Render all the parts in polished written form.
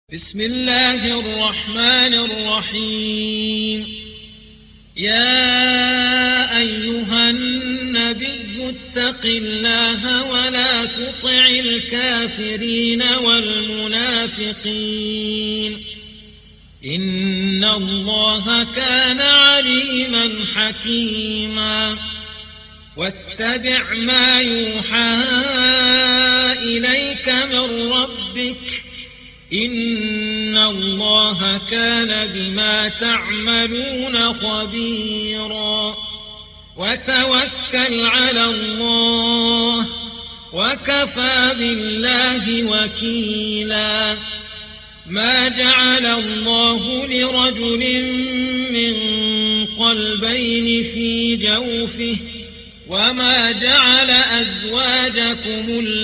بسم الله الرحمن الرحيم. يا أيها النبي اتق الله ولا تطع الكافرين والمنافقين، إن الله كان عليما حكيما. واتبع ما يوحى إليك من ربك، إن الله كان بما تعملون خبيرا. وتوكل على الله وكفى بالله وكيلا. ما جعل الله لرجل من قلبين في جوفه، وما جعل أزواجكم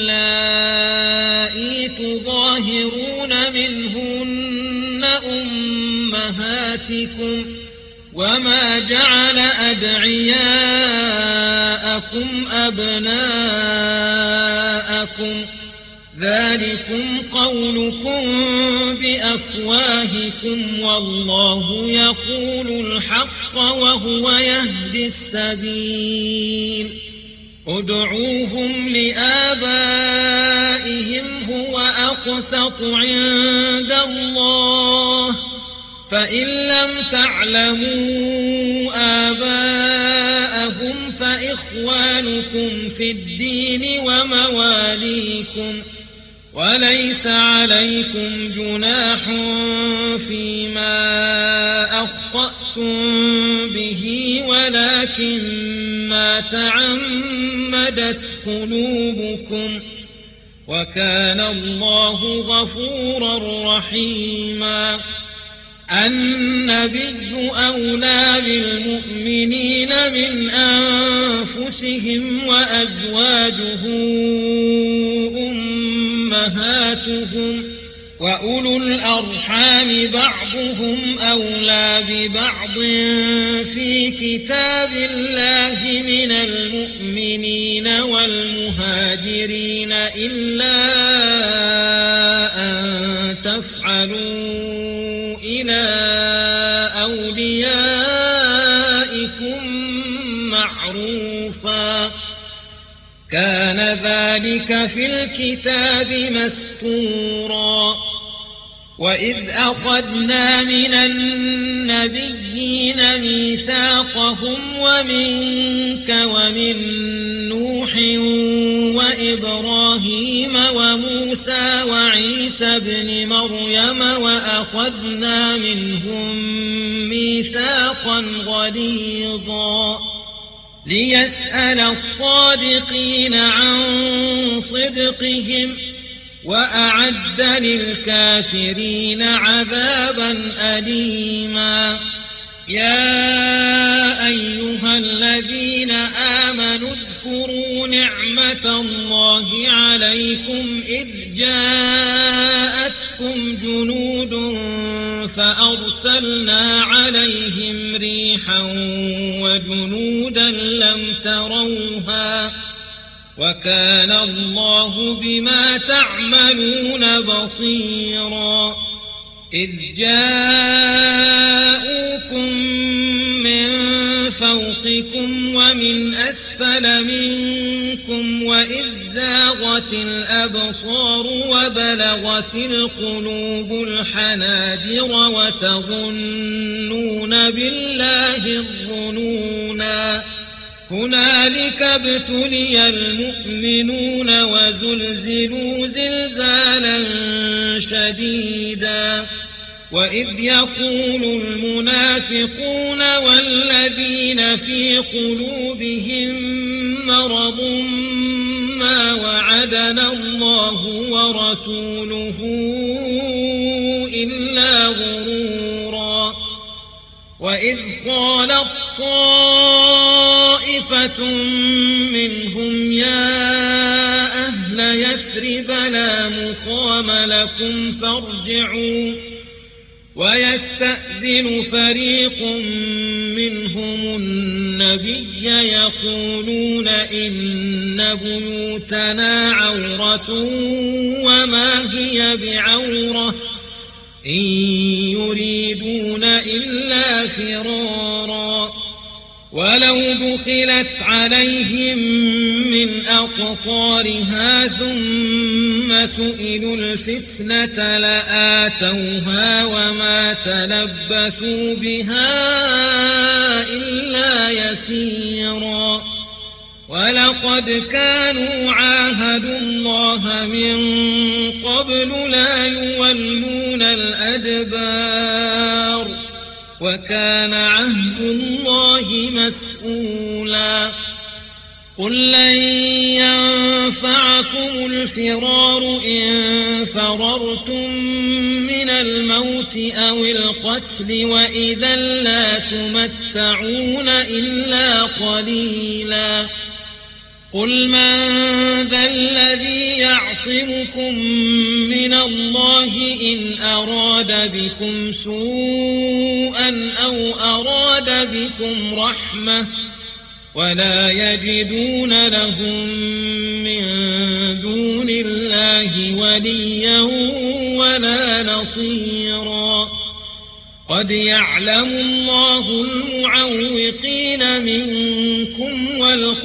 اللائي تظاهرون منهن أمهاتكم، وما جعل أدعياءكم أبناءكم، ذلكم قولكم بأفواهكم، والله يقول الحق وهو يهدي السبيل. ادعوهم لآبائهم هو أقسط عند الله، فإن لم تعلموا آباءهم فإخوانكم في الدين ومواليكم، وليس عليكم جناح فيما أخطأتم به، ولكن ما تعمدت قلوبكم، وكان الله غفورا رحيما. النبي أولى بالمؤمنين من أنفسهم، وأزواجه أمهاتهم، وأولو الأرحام بعضهم أولى ببعض في كتاب الله من المؤمنين والمهاجرين، إلا أن تفعلوا إلى أوليائكم معروفا، كان ذلك في الكتاب مسطورا. وإذ أخذنا من النبيين ميثاقهم ومنك ومن نوح وإبراهيم وموسى وعيسى ابن مريم، وأخذنا منهم ميثاقا غليظا، ليسأل الصادقين عن صدقهم، وأعد للكافرين عذابا أليما. يا أيها الذين آمنوا اذكروا نعمة الله عليكم إذ جاءتكم جنود فأرسلنا عليهم ريحا وجنودا لم تروها، وكان الله بما تعملون بصيرا. إذ جاءوكم من فوقكم ومن أسفل منكم، وإذ زاغت الأبصار وبلغت القلوب الحناجر، وتظنون بالله الظنونا. هنالك ابتلي المؤمنون وزلزلوا زلزالا شديدا. وإذ يقول المنافقون والذين في قلوبهم مرض ما وعدنا الله ورسوله إلا غرورا. وإذ قالت طائفة منهم يا أهل يثرب لا مقام لكم فارجعوا، ويستأذن فريق منهم النبي يقولون إن بيوتنا عورة وما هي بعورة إن يريدون إلا فرارا ولو دخلت عليهم من أقطارها ثم سئلوا الفتنة لآتوها وما تلبثوا بها إلا يسيرا ولقد كانوا عاهدوا الله من قبل لا يولون الأدبار وكان عهد الله مسؤولا قل لن ينفعكم الفرار إن فررتم من الموت أو القتل وإذا لا تمتعون إلا قليلا قل من ذا الذي يعصمكم من الله إن أراد بكم سوءا أو أراد بكم رحمة ولا يجدون لهم من دون الله وليا ولا نصيرا قد يعلم الله المعوقين منكم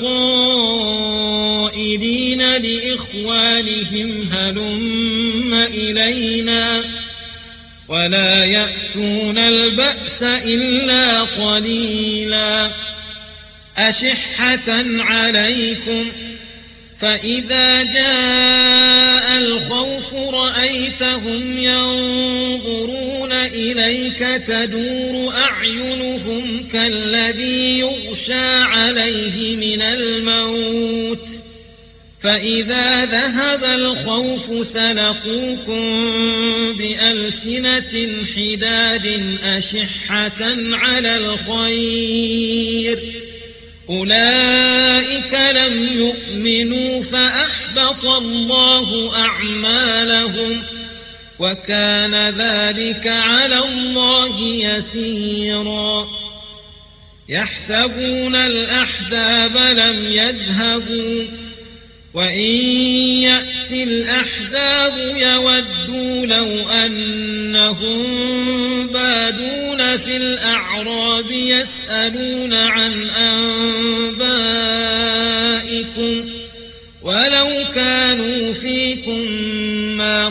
والخائنين لإخوانهم هلم إلينا ولا يأتون البأس إلا قليلا أشحة عليكم فإذا جاء الخوف رأيتهم ينظرون إليك تدور أعينهم كالذي يغشى عليه من الموت فإذا ذهب الخوف سلقوكم بألسنة حداد أشحة على الخير أولئك لم يؤمنوا فأحبط الله أعمالهم وكان ذلك على الله يسيرا يحسبون الأحزاب لم يذهبوا وإن يأتي الأحزاب يودوا لو أنهم بادون في الأعراب يسألون عن أنبائكم ولو كانوا فيكم ما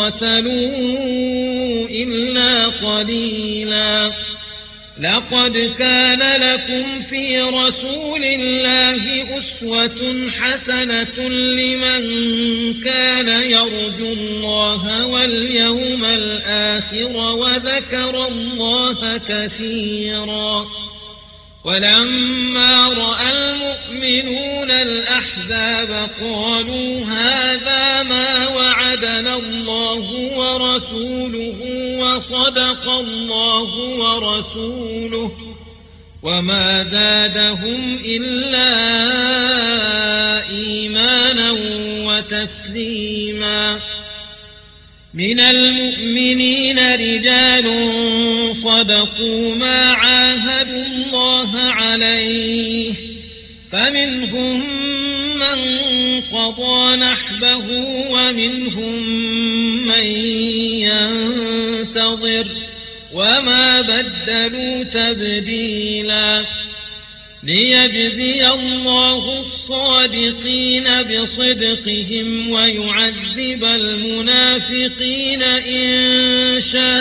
قاتلوا إلا قليلا لقد كان لكم في رسول الله أسوة حسنة لمن كان يرجو الله واليوم الآخر وذكر الله كثيرا ولما رأى المؤمنون الأحزاب قالوا هذا ما وعدنا الله ورسوله وصدق الله ورسوله وما زادهم إلا إيمانا وتسليما من المؤمنين رجال صدقوا ما عاهدوا الله عليه فمنهم من قضى نحبه ومنهم من ينتظر وما بدلوا تبديلا ليجزي الله الصادقين بصدقهم ويعذب المنافقين إن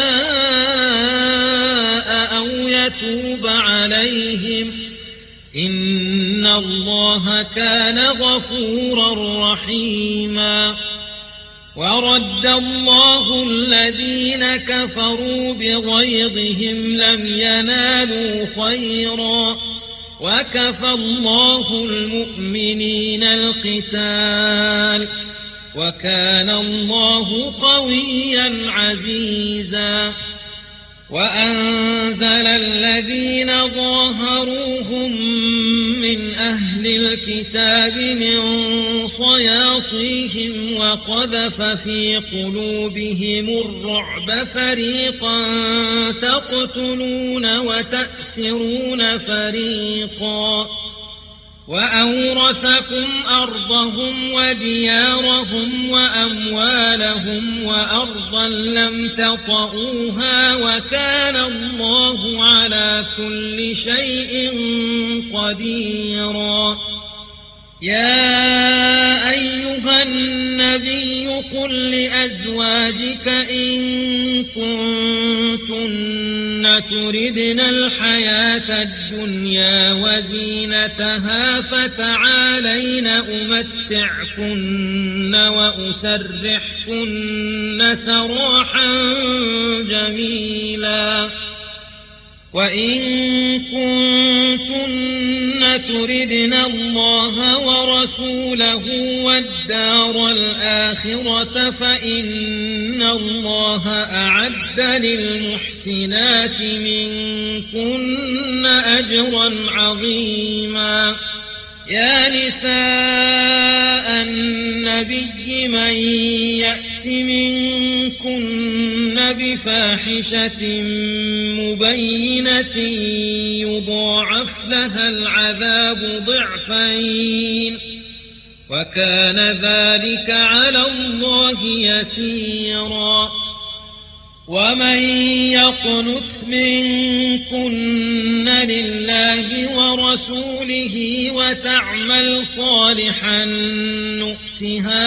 شاء أو يتوب عليهم إن الله كان غفورا رحيما ورد الله الذين كفروا بغيظهم لم ينالوا خيرا وكفى الله المؤمنين القتال وكان الله قويا عزيزا وأنزل الذين ظاهروهم من أهل الكتاب من صياصيهم وقذف في قلوبهم الرعب فريقا تقتلون وتأسرون فريقا وأورثكم أرضهم وديارهم وأموالهم وأرضا لم تطئوها وكان الله على كل شيء قديرا. يا أيها النبي قل لأزواجك إن كنتن تردن الحياة الدنيا وزينتها فتعالين أمتعكن وأسرحكن سراحا جميلا. وإن كنتن تردن الله ورسوله والدار الآخرة فإن الله أعد للمحسنات منكن أجرا عظيما. يا نساء النبي من يأت منكن بفاحشة مبينة يضاعف لها العذاب ضعفين وكان ذلك على الله يسيرا. ومن يقنت منكن لله ورسوله وتعمل صالحا نؤتها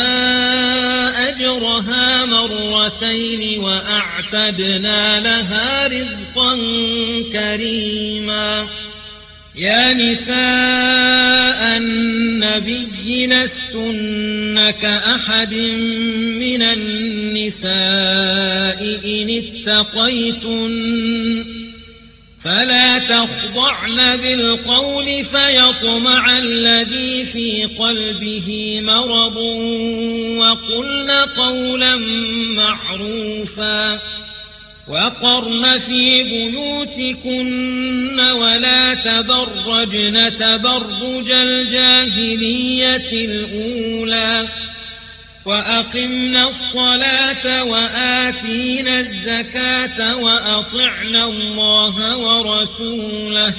أجرها مرتين وأعتدنا لها رزقا كريما. يا نساء النبي لستن كأحد من النساء إن اتقيتن فلا تخضعن بالقول فيطمع الذي في قلبه مرض وقلن قولا معروفا. وقرن في بيوتكن ولا تبرجن تبرج الجاهلية الأولى وأقمنا الصلاة وآتينا الزكاة وأطعنا الله ورسوله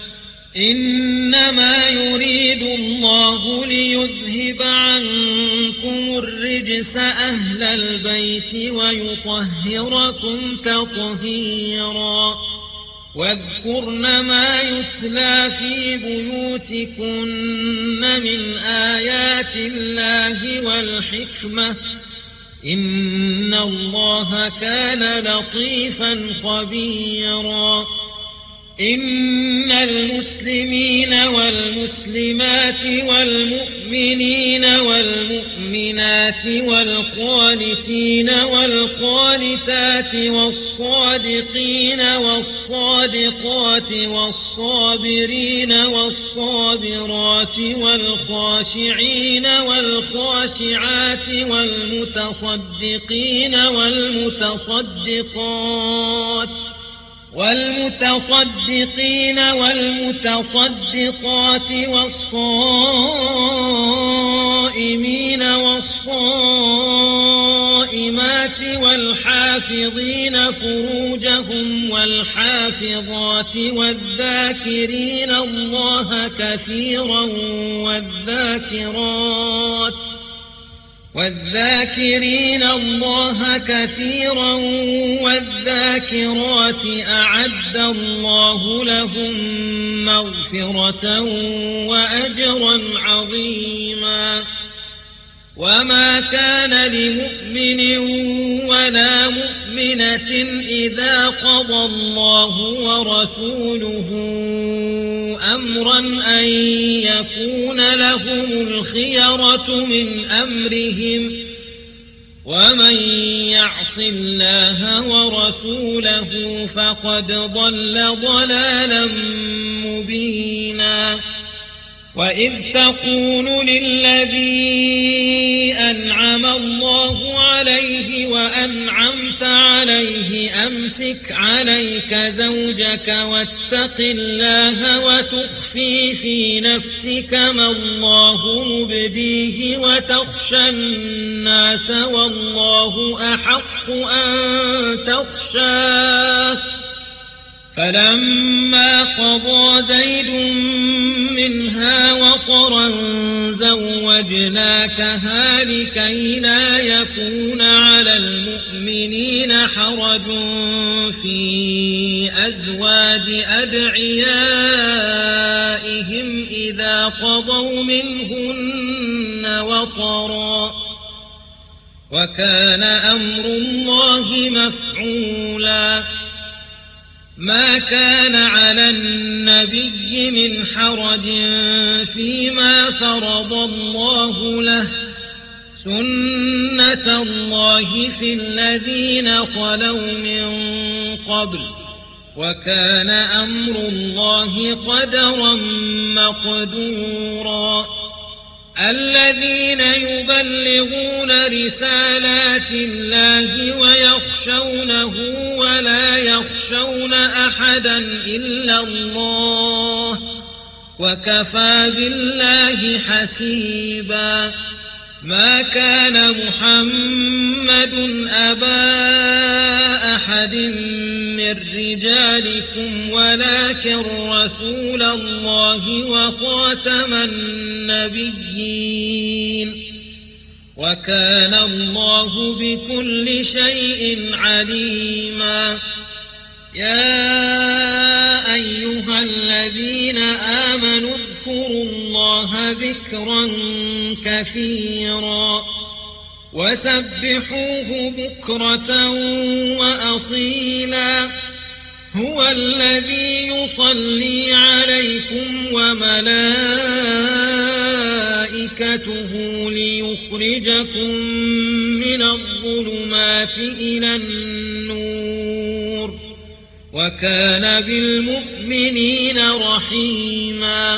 إنما يريد الله ليذهب عنكم الرجس أهل البيت ويطهركم تطهيرا. واذكرن ما يتلى في بيوتكن من آيات الله والحكمة إن الله كان لطيفا خبيرا. إن المسلمين والمسلمات والمؤمنين والمؤمنات والقانتين والقانتات والصادقين والصادقات والصابرين والصابرات والخاشعين والخاشعات والمتصدقين والمتصدقين والمتصدقات والصائمين والصائمات والحافظين فروجهم والحافظات والذاكرين الله كثيرا والذاكرين الله كثيرا والذاكرات أعد الله لهم مغفرة وأجرا عظيما. وما كان لمؤمن ولا مؤمنة إذا قضى الله ورسوله أمرا أن يكون لهم الخيرة من أمرهم ومن يعص الله ورسوله فقد ضل ضلالا مبينا. وإذ تقول للذي أنعم الله عليه وأنعمت عليه أمسك عليك زوجك واتق الله وتخفي في نفسك ما الله مبديه وتخشى الناس والله أحق أن تخشاه فلما قضى زيد منها وطرا زوجناكها لكي لا يكون على المؤمنين حرج في أزواج أدعيائهم إذا قضوا منهن وطرا وكان أمر الله مفعولا ما كان على النبي من حرج فيما فرض الله له سنة الله في الذين خلوا من قبل وكان أمر الله قدرا مقدورا الذين يبلغون رسالات الله ويخشونه ولا يخشون أحدا إلا الله وكفى بالله حسيبا ما كان محمد أبا أحد من رجالكم ولكن رسول الله وخاتم النبيين وكان الله بكل شيء عليما يا أيها الذين آمنوا اذكروا الله ذكرا كثيرا وسبحوه بكرة وأصيلا هو الذي يصلي عليكم وملائكته ليخرجكم من الظلمات إلى النور وكان بالمؤمنين رحيما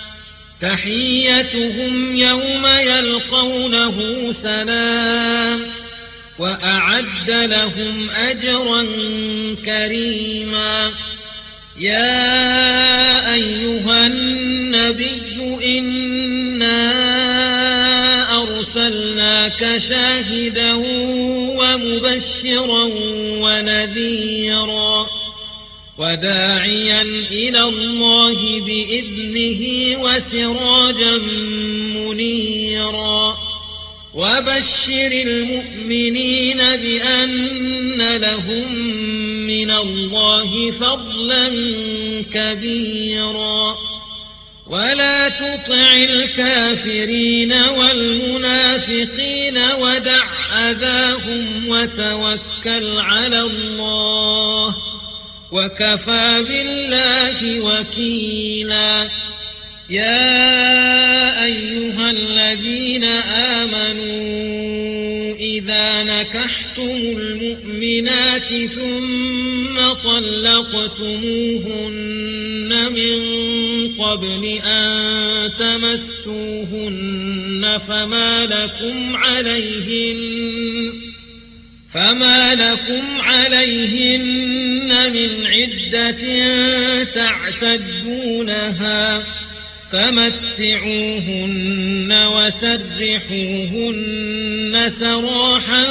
تحيتهم يوم يلقونه سلام وأعد لهم أجرا كريما يا أيها النبي إنا أرسلناك شاهدا ومبشرا ونذيرا وداعيا إلى الله بإذنه وسراجا منيرا وبشر المؤمنين بأن لهم من الله فضلا كبيرا ولا تطع الكافرين والمنافقين ودع أذاهم وتوكل على الله وكفى بالله وكيلا يا أيها الذين آمنوا إذا نكحتم المؤمنات ثم طلقتموهن من قبل أن تمسوهن فما لكم عليهن من عدة تعتدونها فمتعوهن وسرحوهن سراحا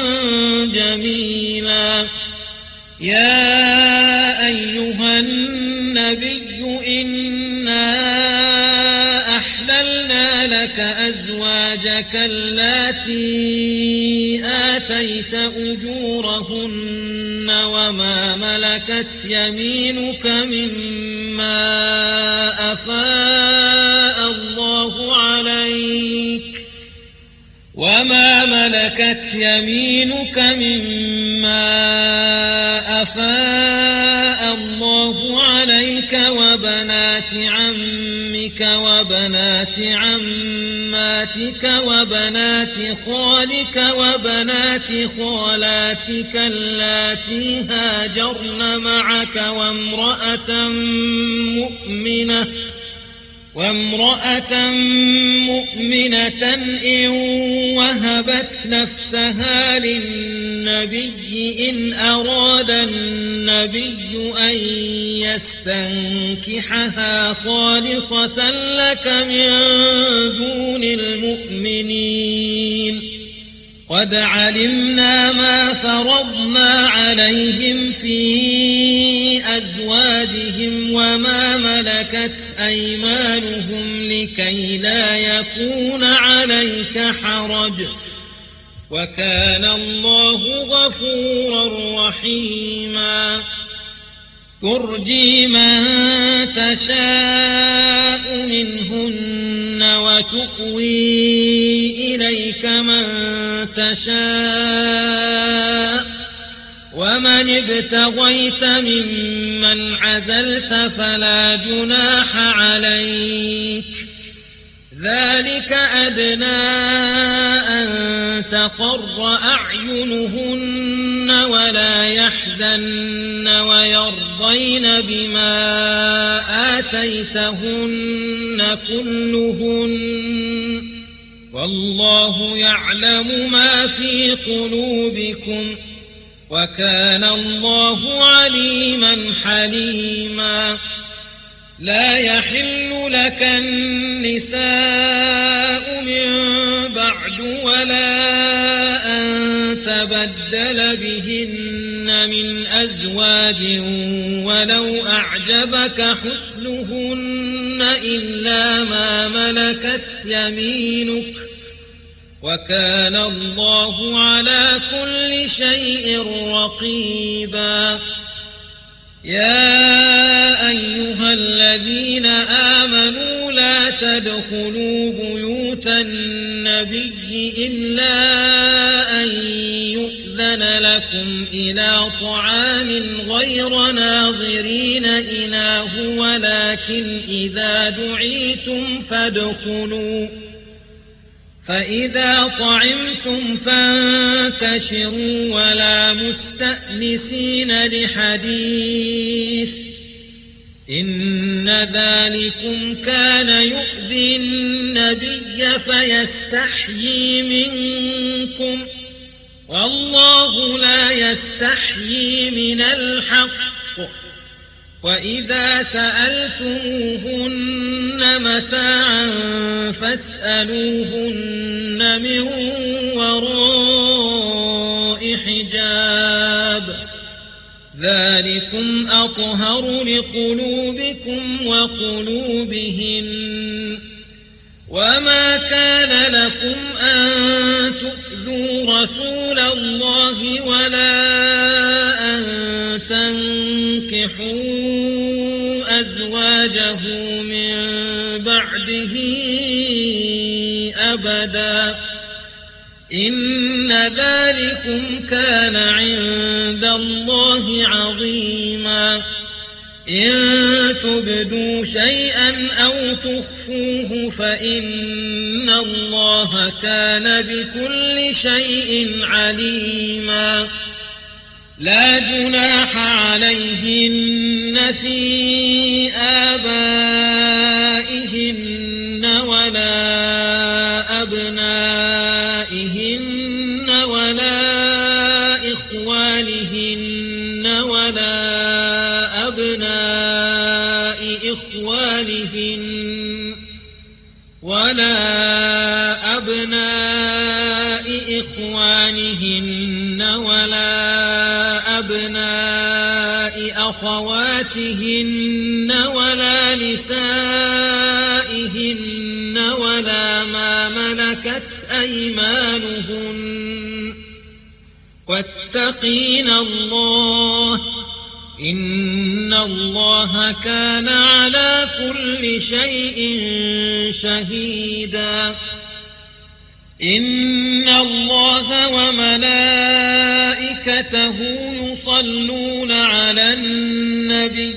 جميلا يا أيها النبي إنا أحللنا لك أزواجك اللاتي آتيت أجورهن وما ملكت يمينك مما أفاء الله عليك وبنات عمك وبنات عماتك وبنات خالك وبنات خالاتك اللاتي هاجرن معك وامرأة مؤمنة إن وهبت نفسها للنبي إن أراد النبي أن يستنكحها خالصة لك من دون المؤمنين قد علمنا ما فرضنا عليهم في أزواجهم وما ملكت أيمانهم لكي لا يكون عليك حرج وكان الله غفورا رحيما ترجي من تشاء منهن وتؤوي إليك من تشاء ومن ابتغيت ممن عزلت فلا جناح عليك ذلك أدنى أن تقر أعينهن ولا يحزن ويرضين بما آتيتهن كلهن والله يعلم ما في قلوبكم وكان الله عليما حليما لا يحل لك النساء من بعد ولا أن تبدل بهن من أزواج ولو أعجبك حسنهن إلا ما ملكت يمينك وكان الله على كل شيء رقيبا يا أيها الذين آمنوا لا تدخلوا بيوت النبي إلا أن يؤذن لكم إلى طعام غير ناظرين إناه ولكن إذا دعيتم فادخلوا فإذا طعمتم فانتشروا ولا مستأنسين لحديث إن ذلكم كان يؤذي النبي فيستحيي منكم والله لا يستحيي من الحق وإذا سألتموهن متاعا فاسألوهن من وراء حجاب ذلكم أطهر لقلوبكم وقلوبهن وما كان لكم أن تؤذوا رسول الله ولا أن تنكحوا أزواجه من بعده أبدا إن ذلكم كان عند الله عظيما إن تبدوا شيئا أو تخفوه فإن الله كان بكل شيء عليما لا جناح عليهن في آبائهن ولا أبنائهن ولا إخوانهن ولا أبناء إخوانهن ولا أبناء أخواتهن ولا نسائهن ولا ما ملكت أيمانهن واتقين الله إن الله كان على كل شيء شهيدا إن الله وملائكته يصلون على النبي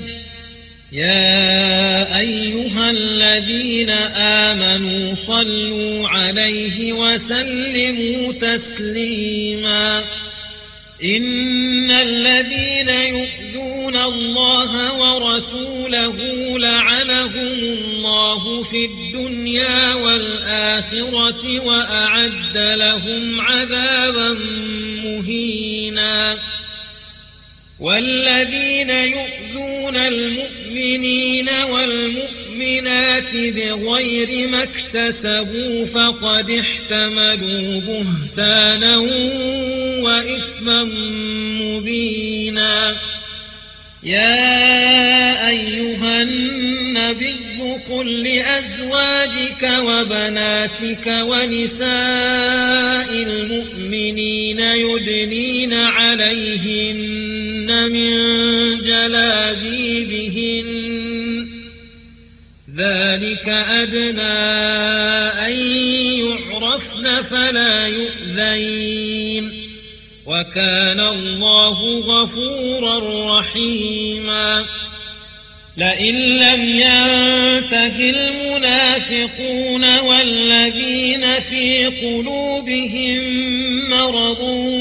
يا أيها الذين آمنوا صلوا عليه وسلموا تسليما إن الذين يؤذون الله ورسوله لعنهم الله في الدنيا والآخرة وأعد لهم عذابا مهينا والذين يؤذون المؤمنين والمؤمنات المؤمنات بغير ما اكتسبوا فقد احتملوا بهتانا وإثما مبينا. يا أيها النبي قل لأزواجك وبناتك ونساء المؤمنين يدنين عليهن من جلابيبهن ذلك أدنى أن يعرفن فلا يؤذين وكان الله غفورا رحيما. لئن لم ينته المنافقون والذين في قلوبهم مرض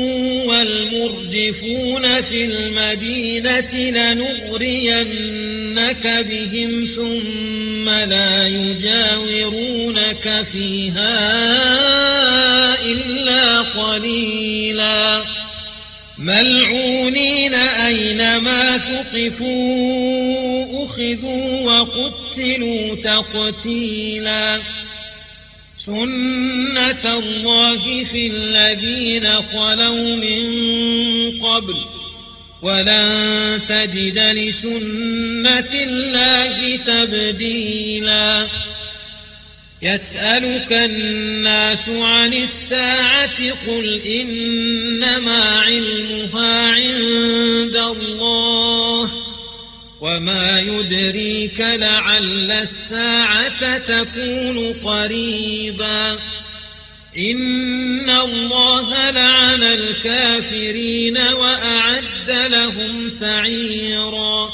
والمرجفون في المدينة لنغرينك بهم ثم لا يجاورونك فيها إلا قليلا ملعونين أينما ثقفوا أخذوا وقتلوا تقتيلا. سنة الله في الذين خلوا من قبل ولن تجد لسنة الله تبديلا. يسألك الناس عن الساعة قل إنما علمها عند الله وما يدريك لعل الساعة تكون قريبا. إن الله لعن الكافرين وأعد لهم سعيرا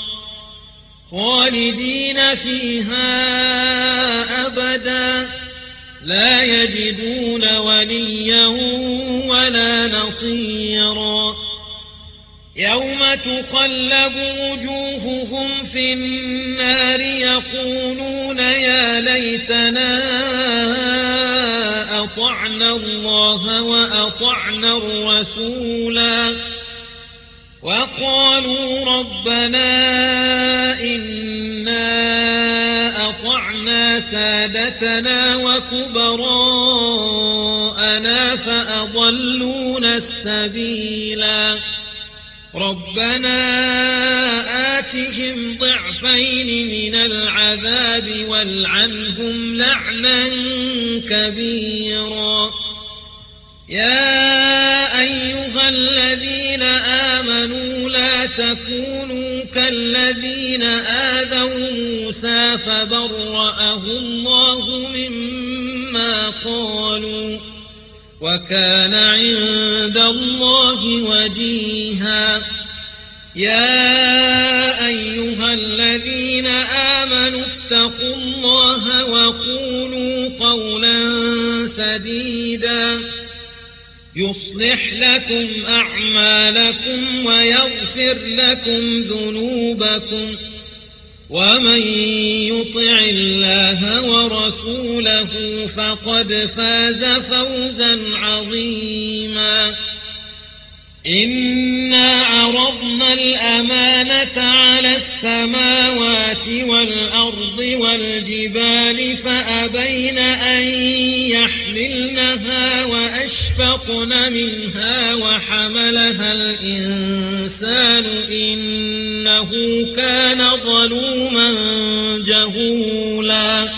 خالدين فيها أبدا لا يجدون وليا ولا نصيرا. يوم تقلب وجوههم في النار يقولون يا ليتنا أطعنا الله وأطعنا الرسولا وقالوا ربنا إنا أطعنا سادتنا وكبراءنا فأضلونا السبيلا. ربنا آتهم ضعفين من العذاب والعنهم لعنا كبيرا. يا أيها الذين آمنوا لا تكونوا كالذين آذوا موسى فبرأه الله مما قالوا وكان عند الله وجيها. يا أيها الذين آمنوا اتقوا الله وقولوا قولا سديدا يصلح لكم أعمالكم ويغفر لكم ذنوبكم ومن يطع الله ورسوله فقد فاز فوزا عظيما. إنا عرضنا الأمانة على السماوات والأرض والجبال فأبين أن يحملنها وأشفقن منها وحملها الإنسان إنه كان ظلوما جهولا.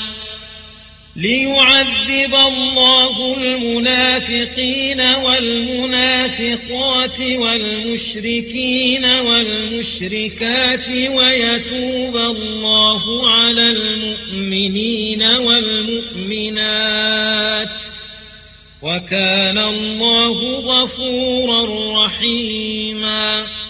ليعذب الله المنافقين والمنافقات والمشركين والمشركات ويتوب الله على المؤمنين والمؤمنات وكان الله غفورا رحيما.